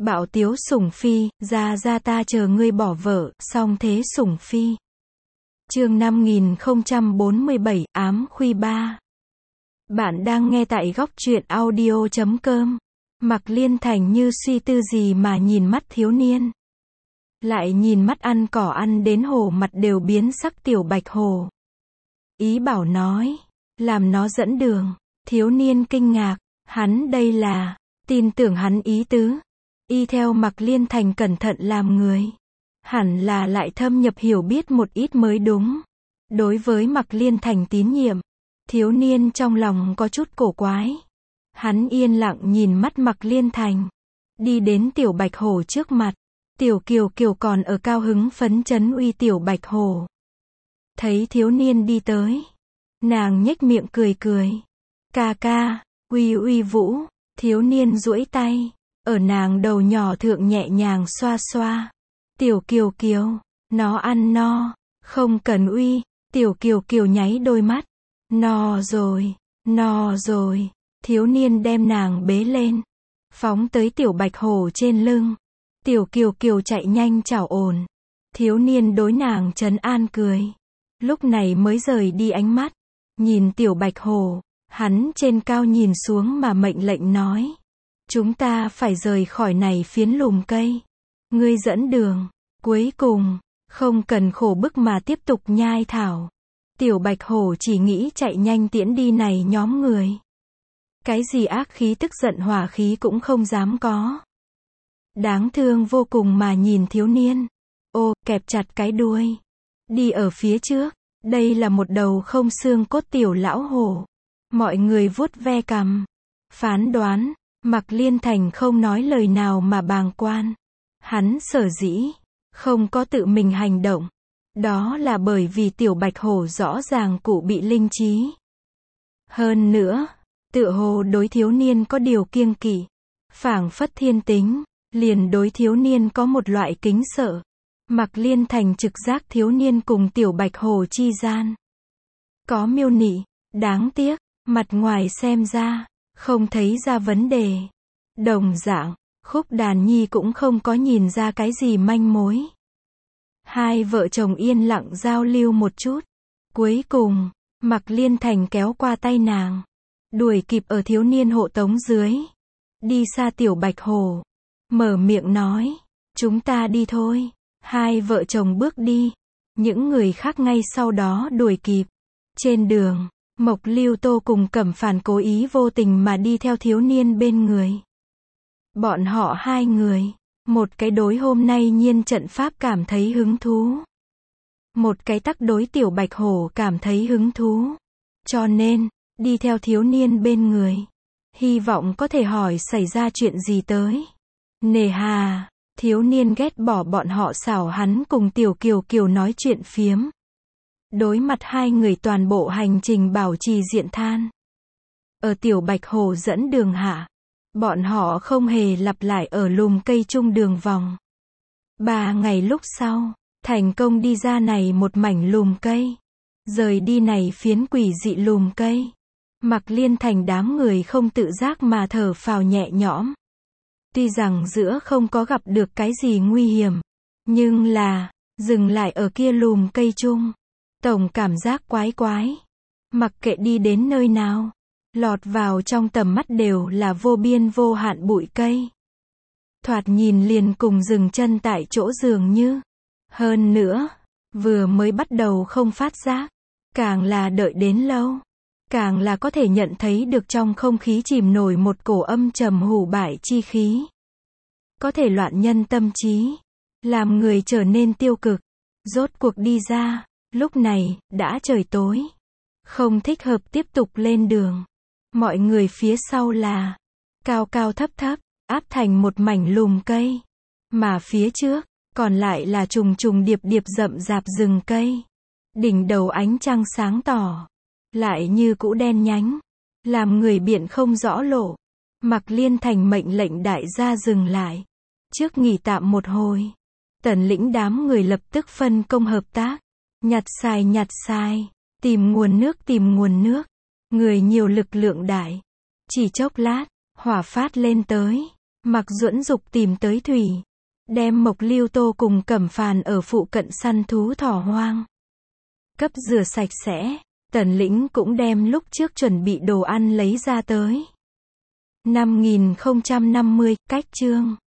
Bạo tiếu sủng phi, ra ta chờ ngươi bỏ vợ, song thế sủng phi. Chương 5047, ám khuy 3. Bạn đang nghe tại góc truyện audio.com. Mạc Liên Thành như suy tư gì mà nhìn mắt thiếu niên. Lại nhìn mắt ăn cỏ ăn đến hổ mặt đều biến sắc tiểu bạch hổ. Ý bảo nói, làm nó dẫn đường. Thiếu niên kinh ngạc, hắn đây là, tin tưởng hắn ý tứ. Y theo Mạc Liên Thành cẩn thận làm người. Hẳn là lại thâm nhập hiểu biết một ít mới đúng. Đối với Mạc Liên Thành tín nhiệm, thiếu niên trong lòng có chút cổ quái. Hắn yên lặng nhìn mắt Mạc Liên Thành. Đi đến tiểu bạch hổ trước mặt. Tiểu Kiều Kiều còn ở cao hứng phấn chấn uy tiểu bạch hổ. Thấy thiếu niên đi tới. Nàng nhếch miệng cười cười. Ca ca, uy uy vũ. Thiếu niên duỗi tay. Ở nàng đầu nhỏ thượng nhẹ nhàng xoa xoa. Tiểu Kiều Kiều, nó ăn no. Không cần uy. Tiểu Kiều Kiều nháy đôi mắt. No rồi, no rồi. Thiếu niên đem nàng bế lên. Phóng tới tiểu bạch hổ trên lưng. Tiểu Kiều Kiều chạy nhanh chảo ổn. Thiếu niên đối nàng trấn an cười. Lúc này mới rời đi ánh mắt. Nhìn tiểu bạch hổ. Hắn trên cao nhìn xuống mà mệnh lệnh nói. Chúng ta phải rời khỏi này phiến lùm cây. Ngươi dẫn đường. Cuối cùng, không cần khổ bức mà tiếp tục nhai thảo. Tiểu bạch hổ chỉ nghĩ chạy nhanh tiễn đi này nhóm người. Cái gì ác khí tức giận hỏa khí cũng không dám có. Đáng thương vô cùng mà nhìn thiếu niên. Ô, kẹp chặt cái đuôi. Đi ở phía trước. Đây là một đầu không xương cốt tiểu lão hổ. Mọi người vuốt ve cằm. Phán đoán. Mạc Liên Thành không nói lời nào mà bàng quan. Hắn sở dĩ không có tự mình hành động. Đó là bởi vì tiểu bạch hổ rõ ràng cụ bị linh trí. Hơn nữa, tựa hồ đối thiếu niên có điều kiêng kỵ. Phảng phất thiên tính, liền đối thiếu niên có một loại kính sợ. Mạc Liên Thành trực giác thiếu niên cùng tiểu bạch hổ chi gian. Có miêu nị, đáng tiếc, mặt ngoài xem ra, không thấy ra vấn đề. Đồng dạng, Khúc Đàn Nhi cũng không có nhìn ra cái gì manh mối. Hai vợ chồng yên lặng giao lưu một chút. Cuối cùng, Mạc Liên Thành kéo qua tay nàng. Đuổi kịp ở thiếu niên hộ tống dưới. Đi xa tiểu bạch hổ. Mở miệng nói. Chúng ta đi thôi. Hai vợ chồng bước đi. Những người khác ngay sau đó đuổi kịp. Trên đường, Mộc Lưu Tô cùng Cẩm Phàn cố ý vô tình mà đi theo thiếu niên bên người. Bọn họ hai người. Một cái đối hôm nay nhiên trận pháp cảm thấy hứng thú. Một cái tắc đối tiểu bạch hổ cảm thấy hứng thú. Cho nên, đi theo thiếu niên bên người. Hy vọng có thể hỏi xảy ra chuyện gì tới. Nề hà, thiếu niên ghét bỏ bọn họ xảo hắn cùng tiểu Kiều Kiều nói chuyện phiếm. Đối mặt hai người toàn bộ hành trình bảo trì diện than. Ở tiểu bạch hổ dẫn đường hạ. Bọn họ không hề lặp lại ở lùm cây chung đường vòng. 3 ngày lúc sau, thành công đi ra này một mảnh lùm cây. Rời đi này phiến quỷ dị lùm cây. Mạc Liên Thành đám người không tự giác mà thở phào nhẹ nhõm. Tuy rằng giữa không có gặp được cái gì nguy hiểm. Nhưng là, dừng lại ở kia lùm cây chung. Tổng cảm giác quái quái. Mặc kệ đi đến nơi nào. Lọt vào trong tầm mắt đều là vô biên vô hạn bụi cây. Thoạt nhìn liền cùng dừng chân tại chỗ dường như. Hơn nữa, vừa mới bắt đầu không phát giác. Càng là đợi đến lâu. Càng là có thể nhận thấy được trong không khí chìm nổi một cổ âm trầm hủ bại chi khí. Có thể loạn nhân tâm trí. Làm người trở nên tiêu cực. Rốt cuộc đi ra, lúc này, đã trời tối. Không thích hợp tiếp tục lên đường. Mọi người phía sau là cao cao thấp thấp, áp thành một mảnh lùm cây. Mà phía trước, còn lại là trùng trùng điệp điệp rậm rạp rừng cây. Đỉnh đầu ánh trăng sáng tỏ. Lại như cũ đen nhánh. Làm người biển không rõ lộ. Mạc Liên Thành mệnh lệnh đại gia dừng lại. Trước nghỉ tạm một hồi. Tần lĩnh đám người lập tức phân công hợp tác. Nhặt xài. Tìm nguồn nước. Người nhiều lực lượng đại. Chỉ chốc lát, hỏa phát lên tới. Mạc Duẫn dục tìm tới thủy. Đem Mộc Lưu Tô cùng Cẩm Phàn ở phụ cận săn thú thỏ hoang. Cấp rửa sạch sẽ. Tần Lĩnh cũng đem lúc trước chuẩn bị đồ ăn lấy ra tới. 5050, cách chương.